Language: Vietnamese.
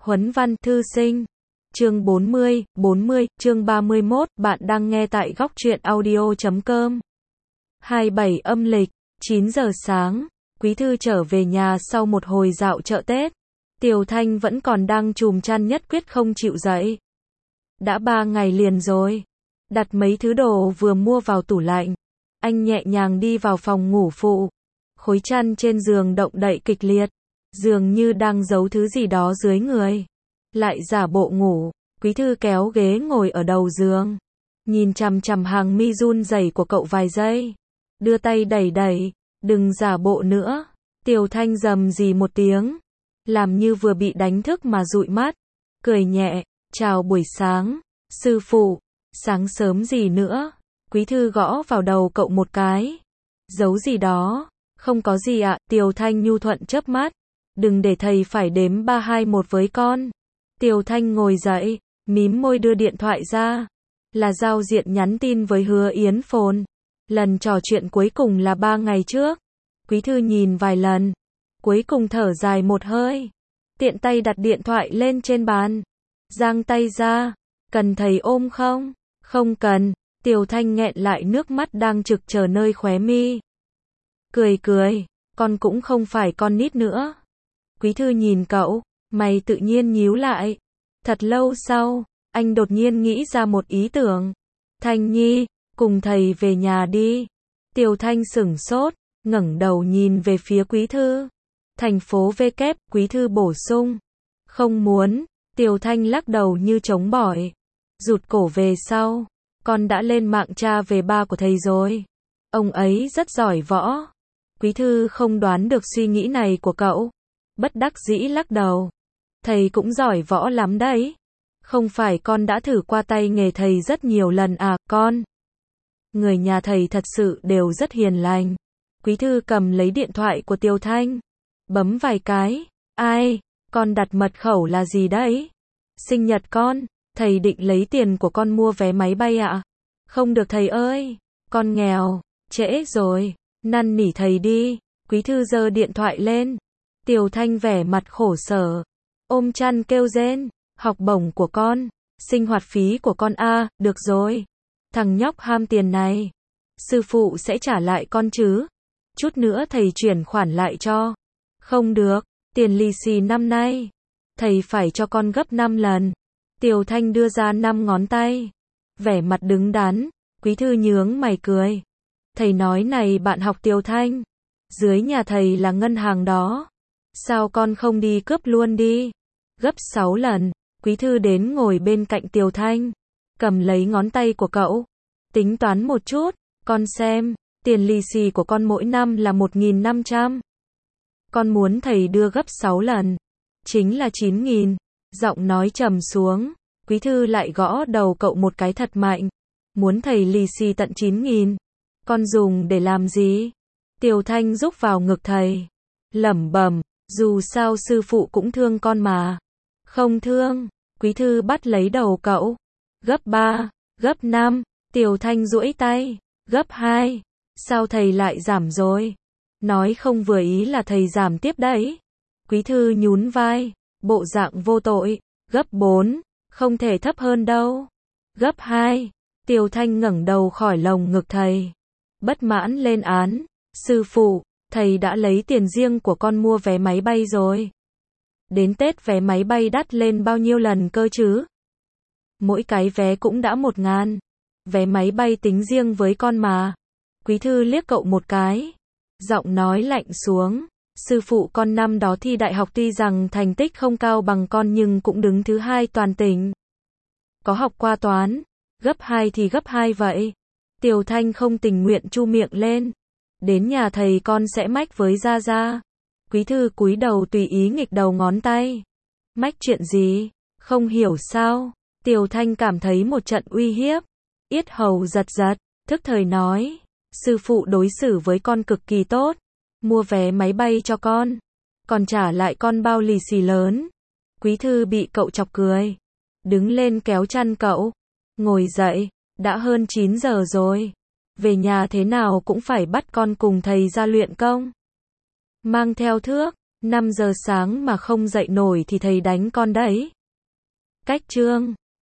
Huấn văn thư sinh. Chương 40, chương 31, bạn đang nghe tại góc truyện audio.com. 27 âm lịch, 9 giờ sáng, Quý Thư trở về nhà sau một hồi dạo chợ Tết. Tiểu Thanh vẫn còn đang chùm chăn nhất quyết không chịu dậy. Đã 3 ngày liền rồi. Đặt mấy thứ đồ vừa mua vào tủ lạnh. Anh nhẹ nhàng đi vào phòng ngủ phụ. Khối chăn trên giường động đậy kịch liệt. Dường như đang giấu thứ gì đó dưới người. Lại giả bộ ngủ. Quý Thư kéo ghế ngồi ở đầu giường. Nhìn chằm chằm hàng mi run rẩy của cậu vài giây. Đưa tay đẩy đẩy. Đừng giả bộ nữa. Tiểu Thanh rầm rì một tiếng. Làm như vừa bị đánh thức mà dụi mắt. Cười nhẹ. Chào buổi sáng. Sư phụ. Sáng sớm gì nữa? Quý Thư gõ vào đầu cậu một cái. Giấu gì đó? Không có gì ạ. Tiểu Thanh nhu thuận chớp mắt. Đừng để thầy phải đếm 3, 2, 1 với con. Tiểu Thanh ngồi dậy, mím môi đưa điện thoại ra. Là giao diện nhắn tin với Hứa Yến Phồn. Lần trò chuyện cuối cùng là 3 ngày trước. Quý Thư nhìn vài lần. Cuối cùng thở dài một hơi. Tiện tay đặt điện thoại lên trên bàn. Giang tay ra. Cần thầy ôm không? Không cần. Tiểu Thanh nghẹn lại nước mắt đang trực chờ nơi khóe mi. Cười cười. Con cũng không phải con nít nữa. Quý Thư nhìn cậu. Mày tự nhiên nhíu lại. Thật lâu sau, anh đột nhiên nghĩ ra một ý tưởng. Thanh Nhi, cùng thầy về nhà đi. Tiểu Thanh sửng sốt, ngẩng đầu nhìn về phía Quý Thư. Thành phố V kép, Quý Thư bổ sung. Không muốn. Tiểu Thanh lắc đầu như chống bỏi. Rụt cổ về sau. Con đã lên mạng tra về ba của thầy rồi. Ông ấy rất giỏi võ. Quý Thư không đoán được suy nghĩ này của cậu. Bất đắc dĩ lắc đầu. Thầy cũng giỏi võ lắm đấy. Không phải con đã thử qua tay nghề thầy rất nhiều lần à, con? Người nhà thầy thật sự đều rất hiền lành. Quý Thư cầm lấy điện thoại của Tiểu Thanh. Bấm vài cái. Ai? Con đặt mật khẩu là gì đấy? Sinh nhật con. Thầy định lấy tiền của con mua vé máy bay ạ? Không được thầy ơi. Con nghèo. Trễ rồi. Năn nỉ thầy đi. Quý Thư giơ điện thoại lên. Tiểu Thanh vẻ mặt khổ sở. Ôm chăn kêu rên. Học bổng của con. Sinh hoạt phí của con a, được rồi. Thằng nhóc ham tiền này. Sư phụ sẽ trả lại con chứ. Chút nữa thầy chuyển khoản lại cho. Không được. Tiền lì xì năm nay. Thầy phải cho con gấp 5 lần. Tiểu Thanh đưa ra 5 ngón tay. Vẻ mặt đứng đắn. Quý Thư nhướng mày cười. Thầy nói này bạn học Tiểu Thanh. Dưới nhà thầy là ngân hàng đó. Sao con không đi cướp luôn đi? Gấp 6 lần. Quý Thư đến ngồi bên cạnh Tiểu Thanh. Cầm lấy ngón tay của cậu. Tính toán một chút. Con xem. Tiền lì xì của con mỗi năm là 1.500. Con muốn thầy đưa gấp 6 lần. Chính là 9.000. Giọng nói trầm xuống. Quý Thư lại gõ đầu cậu một cái thật mạnh. Muốn thầy lì xì tận 9.000. Con dùng để làm gì? Tiểu Thanh rúc vào ngực thầy. Lẩm bẩm. Dù sao sư phụ cũng thương con mà. Không thương. Quý Thư bắt lấy đầu cậu. Gấp 3, gấp 5. Tiểu Thanh duỗi tay. Gấp 2. Sao thầy lại giảm rồi? Nói không vừa ý là thầy giảm tiếp đấy. Quý Thư nhún vai. Bộ dạng vô tội. Gấp 4. Không thể thấp hơn đâu. Gấp 2. Tiểu Thanh ngẩng đầu khỏi lồng ngực thầy. Bất mãn lên án. Sư phụ. Thầy đã lấy tiền riêng của con mua vé máy bay rồi. Đến Tết vé máy bay đắt lên bao nhiêu lần cơ chứ? Mỗi cái vé cũng đã 1.000. Vé máy bay tính riêng với con mà. Quý Thư liếc cậu một cái. Giọng nói lạnh xuống. Sư phụ con năm đó thi đại học tuy rằng thành tích không cao bằng con nhưng cũng đứng thứ 2 toàn tỉnh. Có học qua toán. Gấp 2 thì gấp 2 vậy. Tiểu Thanh không tình nguyện chu miệng lên. Đến nhà thầy con sẽ mách với Gia Gia. Quý Thư cúi đầu tùy ý nghịch đầu ngón tay. Mách chuyện gì? Không hiểu sao? Tiểu Thanh cảm thấy một trận uy hiếp. Yết hầu giật giật, thức thời nói. Sư phụ đối xử với con cực kỳ tốt. Mua vé máy bay cho con. Còn trả lại con bao lì xì lớn. Quý Thư bị cậu chọc cười. Đứng lên kéo chăn cậu. Ngồi dậy, đã hơn 9 giờ rồi. Về nhà thế nào cũng phải bắt con cùng thầy ra luyện công. Mang theo thước, 5 giờ sáng mà không dậy nổi thì thầy đánh con đấy. Cách chương